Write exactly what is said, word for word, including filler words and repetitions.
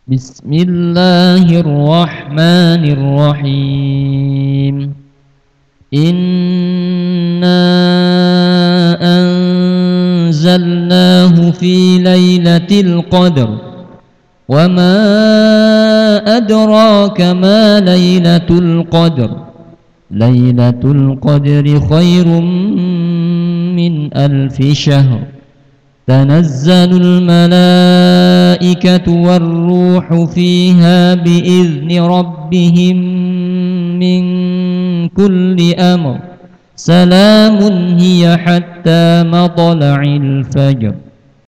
بسم الله الرحمن الرحيم إنا أنزلناه في ليلة القدر وما أدراك ما ليلة القدر ليلة القدر خير من ألف شهر تنزل الملائكة والروح فيها بإذن ربهم من كل أمر سلام هي حتى مطلع الفجر.